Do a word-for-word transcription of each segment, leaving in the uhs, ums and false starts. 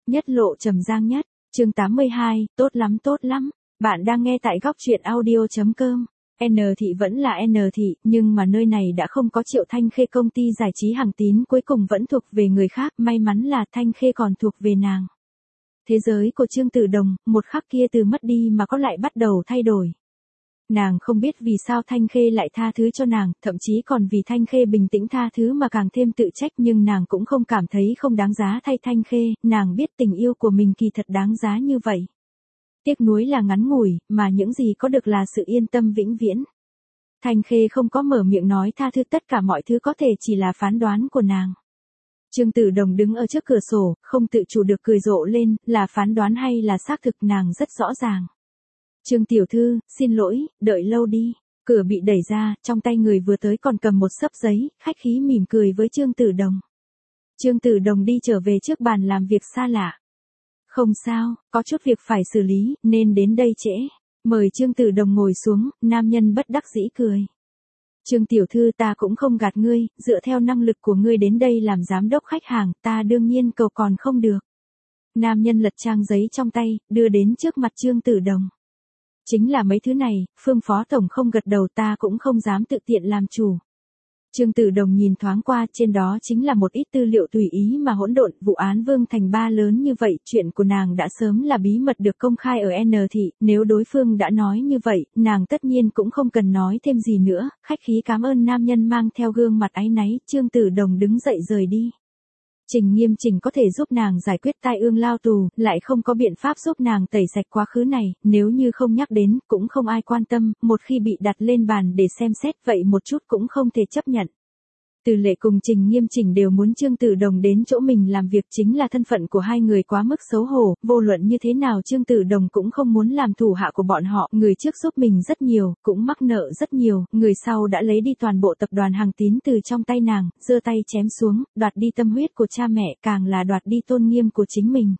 Nhất lộ trầm giang nhất, chương tám mươi hai, tốt lắm tốt lắm. Bạn đang nghe tại góc truyện audio.com. N thị vẫn là N thị, nhưng mà nơi này đã không có Triệu Thanh Khê, công ty giải trí Hằng Tín cuối cùng vẫn thuộc về người khác, may mắn là Thanh Khê còn thuộc về nàng. Thế giới của Trương Tử Đồng, một khắc kia từ mất đi mà có lại bắt đầu thay đổi. Nàng không biết vì sao Thanh Khê lại tha thứ cho nàng, thậm chí còn vì Thanh Khê bình tĩnh tha thứ mà càng thêm tự trách, nhưng nàng cũng không cảm thấy không đáng giá thay Thanh Khê, nàng biết tình yêu của mình kỳ thật đáng giá như vậy. Tiếc nuối là ngắn ngủi, mà những gì có được là sự yên tâm vĩnh viễn. Thanh Khê không có mở miệng nói tha thứ, tất cả mọi thứ có thể chỉ là phán đoán của nàng. Trương Tử Đồng đứng ở trước cửa sổ, không tự chủ được cười rộ lên, là phán đoán hay là xác thực nàng rất rõ ràng. Trương tiểu thư, xin lỗi, đợi lâu đi. Cửa bị đẩy ra, trong tay người vừa tới còn cầm một xấp giấy, khách khí mỉm cười với Trương Tử Đồng. Trương Tử Đồng đi trở về trước bàn làm việc xa lạ. Không sao, có chút việc phải xử lý, nên đến đây trễ. Mời Trương Tử Đồng ngồi xuống, nam nhân bất đắc dĩ cười. Trương tiểu thư, ta cũng không gạt ngươi, dựa theo năng lực của ngươi đến đây làm giám đốc khách hàng, ta đương nhiên cầu còn không được. Nam nhân lật trang giấy trong tay, đưa đến trước mặt Trương Tử Đồng. Chính là mấy thứ này, Phương Phó Tổng không gật đầu, ta cũng không dám tự tiện làm chủ. Trương Tử Đồng nhìn thoáng qua, trên đó chính là một ít tư liệu tùy ý mà hỗn độn, vụ án Vương Thành Ba lớn như vậy, chuyện của nàng đã sớm là bí mật được công khai ở N thị, nếu đối phương đã nói như vậy, nàng tất nhiên cũng không cần nói thêm gì nữa, khách khí cảm ơn nam nhân mang theo gương mặt áy náy, Trương Tử Đồng đứng dậy rời đi. Trình Nghiêm Trình có thể giúp nàng giải quyết tai ương lao tù, lại không có biện pháp giúp nàng tẩy sạch quá khứ này, nếu như không nhắc đến, cũng không ai quan tâm, một khi bị đặt lên bàn để xem xét vậy một chút cũng không thể chấp nhận. Từ Lệ cùng Trình Nghiêm Trình đều muốn Trương Tử Đồng đến chỗ mình làm việc, chính là thân phận của hai người quá mức xấu hổ, vô luận như thế nào Trương Tử Đồng cũng không muốn làm thủ hạ của bọn họ, người trước giúp mình rất nhiều, cũng mắc nợ rất nhiều, người sau đã lấy đi toàn bộ tập đoàn Hằng Tín từ trong tay nàng, giơ tay chém xuống, đoạt đi tâm huyết của cha mẹ, càng là đoạt đi tôn nghiêm của chính mình.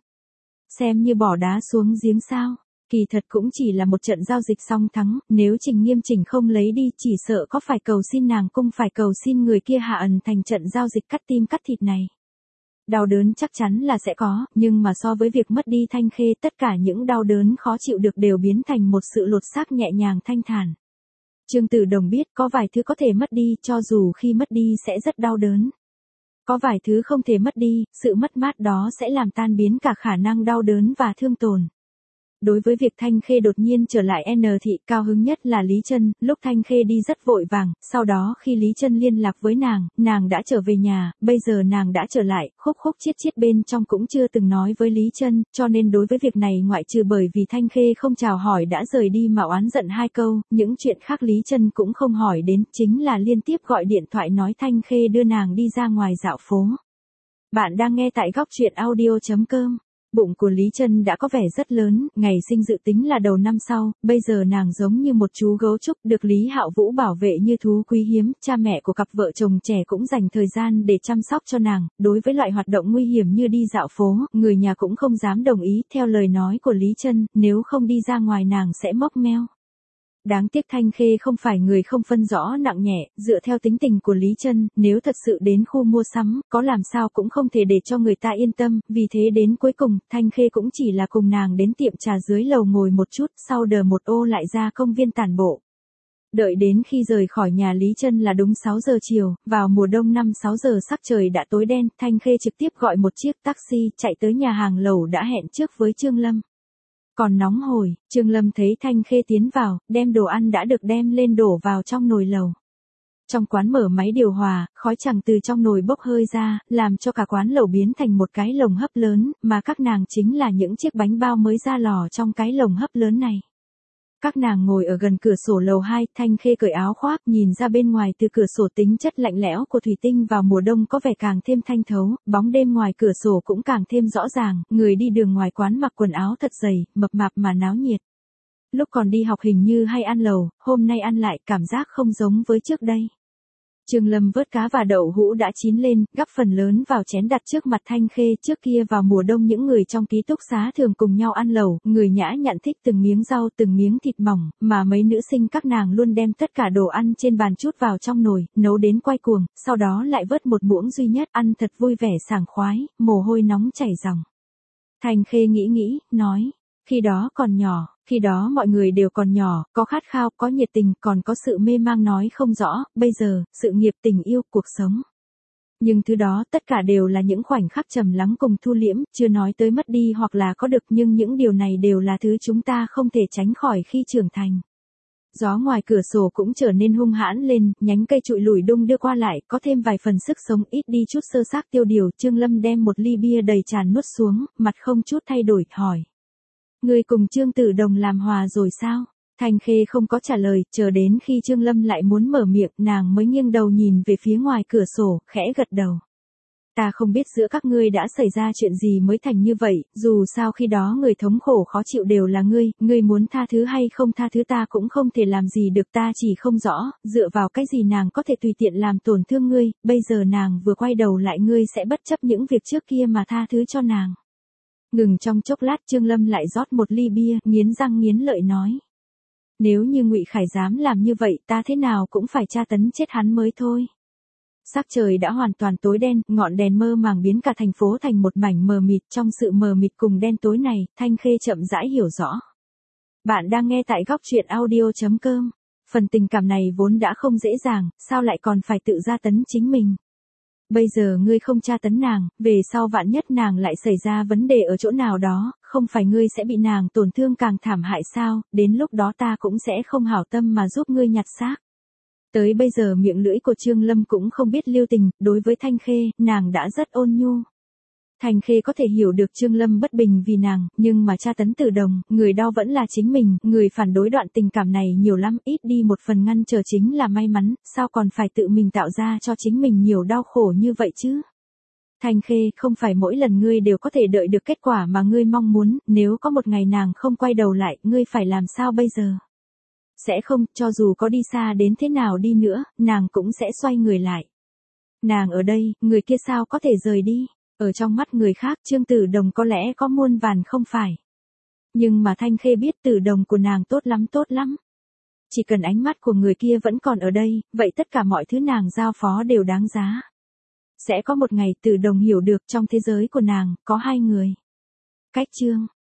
Xem như bỏ đá xuống giếng sao. Kỳ thật cũng chỉ là một trận giao dịch song thắng, nếu Trình Nghiêm Trình không lấy đi chỉ sợ có phải cầu xin nàng cũng phải cầu xin người kia hạ ẩn thành trận giao dịch cắt tim cắt thịt này. Đau đớn chắc chắn là sẽ có, nhưng mà so với việc mất đi Thanh Khê, tất cả những đau đớn khó chịu được đều biến thành một sự lột xác nhẹ nhàng thanh thản. Trương Tử Đồng biết có vài thứ có thể mất đi, cho dù khi mất đi sẽ rất đau đớn. Có vài thứ không thể mất đi, sự mất mát đó sẽ làm tan biến cả khả năng đau đớn và thương tổn. Đối với việc Thanh Khê đột nhiên trở lại N thị, cao hứng nhất là Lý Trân, lúc Thanh Khê đi rất vội vàng, sau đó khi Lý Trân liên lạc với nàng, nàng đã trở về nhà, bây giờ nàng đã trở lại, khúc khúc chiết chiết bên trong cũng chưa từng nói với Lý Trân, cho nên đối với việc này ngoại trừ bởi vì Thanh Khê không chào hỏi đã rời đi mà oán giận hai câu, những chuyện khác Lý Trân cũng không hỏi đến, chính là liên tiếp gọi điện thoại nói Thanh Khê đưa nàng đi ra ngoài dạo phố. Bạn đang nghe tại góc truyện audio.com. Bụng của Lý Trân đã có vẻ rất lớn, ngày sinh dự tính là đầu năm sau, bây giờ nàng giống như một chú gấu trúc được Lý Hạo Vũ bảo vệ như thú quý hiếm, cha mẹ của cặp vợ chồng trẻ cũng dành thời gian để chăm sóc cho nàng, đối với loại hoạt động nguy hiểm như đi dạo phố, người nhà cũng không dám đồng ý, theo lời nói của Lý Trân, nếu không đi ra ngoài nàng sẽ móc meo. Đáng tiếc Thanh Khê không phải người không phân rõ nặng nhẹ, dựa theo tính tình của Lý Trân, nếu thật sự đến khu mua sắm, có làm sao cũng không thể để cho người ta yên tâm, vì thế đến cuối cùng, Thanh Khê cũng chỉ là cùng nàng đến tiệm trà dưới lầu ngồi một chút, sau đờ một ô lại ra công viên tản bộ. Đợi đến khi rời khỏi nhà Lý Trân là đúng sáu giờ chiều, vào mùa đông năm sáu giờ sắc trời đã tối đen, Thanh Khê trực tiếp gọi một chiếc taxi, chạy tới nhà hàng lẩu đã hẹn trước với Trương Lâm. Còn nóng hổi, Trương Lâm thấy Thanh Khê tiến vào, đem đồ ăn đã được đem lên đổ vào trong nồi lẩu. Trong quán mở máy điều hòa, khói chẳng từ trong nồi bốc hơi ra, làm cho cả quán lẩu biến thành một cái lồng hấp lớn, mà các nàng chính là những chiếc bánh bao mới ra lò trong cái lồng hấp lớn này. Các nàng ngồi ở gần cửa sổ lầu hai, Thanh Khê cởi áo khoác, nhìn ra bên ngoài từ cửa sổ, tính chất lạnh lẽo của thủy tinh vào mùa đông có vẻ càng thêm thanh thấu, bóng đêm ngoài cửa sổ cũng càng thêm rõ ràng, người đi đường ngoài quán mặc quần áo thật dày, mập mạp mà náo nhiệt. Lúc còn đi học hình như hay ăn lẩu, hôm nay ăn lại cảm giác không giống với trước đây. Trương Lâm vớt cá và đậu hũ đã chín lên, gắp phần lớn vào chén đặt trước mặt Thanh Khê. Trước kia vào mùa đông những người trong ký túc xá thường cùng nhau ăn lẩu, người nhã nhặn thích từng miếng rau từng miếng thịt mỏng, mà mấy nữ sinh các nàng luôn đem tất cả đồ ăn trên bàn chút vào trong nồi, nấu đến quay cuồng, sau đó lại vớt một muỗng duy nhất, ăn thật vui vẻ sảng khoái, mồ hôi nóng chảy ròng. Thanh Khê nghĩ nghĩ, nói, khi đó còn nhỏ, khi đó mọi người đều còn nhỏ, có khát khao, có nhiệt tình, còn có sự mê mang nói không rõ, bây giờ, sự nghiệp tình yêu, cuộc sống. Nhưng thứ đó tất cả đều là những khoảnh khắc trầm lắng cùng thu liễm, chưa nói tới mất đi hoặc là có được, nhưng những điều này đều là thứ chúng ta không thể tránh khỏi khi trưởng thành. Gió ngoài cửa sổ cũng trở nên hung hãn lên, nhánh cây trụi lủi đung đưa qua lại, có thêm vài phần sức sống, ít đi chút sơ xác tiêu điều. Trương Lâm đem một ly bia đầy tràn nuốt xuống, mặt không chút thay đổi, hỏi. Ngươi cùng Trương Tử Đồng làm hòa rồi sao? Thanh Khê không có trả lời, chờ đến khi Trương Lâm lại muốn mở miệng, nàng mới nghiêng đầu nhìn về phía ngoài cửa sổ, khẽ gật đầu. Ta không biết giữa các ngươi đã xảy ra chuyện gì mới thành như vậy, dù sao khi đó người thống khổ khó chịu đều là ngươi, ngươi muốn tha thứ hay không tha thứ ta cũng không thể làm gì được, ta chỉ không rõ, dựa vào cái gì nàng có thể tùy tiện làm tổn thương ngươi, bây giờ nàng vừa quay đầu lại ngươi sẽ bất chấp những việc trước kia mà tha thứ cho nàng. Ngừng trong chốc lát, Trương Lâm lại rót một ly bia, nghiến răng nghiến lợi nói. Nếu như Ngụy Khải dám làm như vậy, ta thế nào cũng phải tra tấn chết hắn mới thôi. Sắc trời đã hoàn toàn tối đen, ngọn đèn mơ màng biến cả thành phố thành một mảnh mờ mịt, trong sự mờ mịt cùng đen tối này, Thanh Khê chậm rãi hiểu rõ. Bạn đang nghe tại góc truyện audio chấm com. Phần tình cảm này vốn đã không dễ dàng, sao lại còn phải tự tra tấn chính mình? Bây giờ ngươi không tra tấn nàng, về sau vạn nhất nàng lại xảy ra vấn đề ở chỗ nào đó, không phải ngươi sẽ bị nàng tổn thương càng thảm hại sao, đến lúc đó ta cũng sẽ không hảo tâm mà giúp ngươi nhặt xác. Tới bây giờ miệng lưỡi của Trương Lâm cũng không biết lưu tình, đối với Thanh Khê, nàng đã rất ôn nhu. Thanh Khê có thể hiểu được Trương Lâm bất bình vì nàng, nhưng mà tra tấn Tử Đồng, người đau vẫn là chính mình, người phản đối đoạn tình cảm này nhiều lắm, ít đi một phần ngăn trở chính là may mắn, sao còn phải tự mình tạo ra cho chính mình nhiều đau khổ như vậy chứ? Thanh Khê, không phải mỗi lần ngươi đều có thể đợi được kết quả mà ngươi mong muốn, nếu có một ngày nàng không quay đầu lại, ngươi phải làm sao bây giờ? Sẽ không, cho dù có đi xa đến thế nào đi nữa, nàng cũng sẽ xoay người lại. Nàng ở đây, người kia sao có thể rời đi? Ở trong mắt người khác, Trương Tử Đồng có lẽ có muôn vàn không phải. Nhưng mà Thanh Khê biết Tử Đồng của nàng tốt lắm tốt lắm. Chỉ cần ánh mắt của người kia vẫn còn ở đây, vậy tất cả mọi thứ nàng giao phó đều đáng giá. Sẽ có một ngày Tử Đồng hiểu được trong thế giới của nàng, có hai người. Cách chương.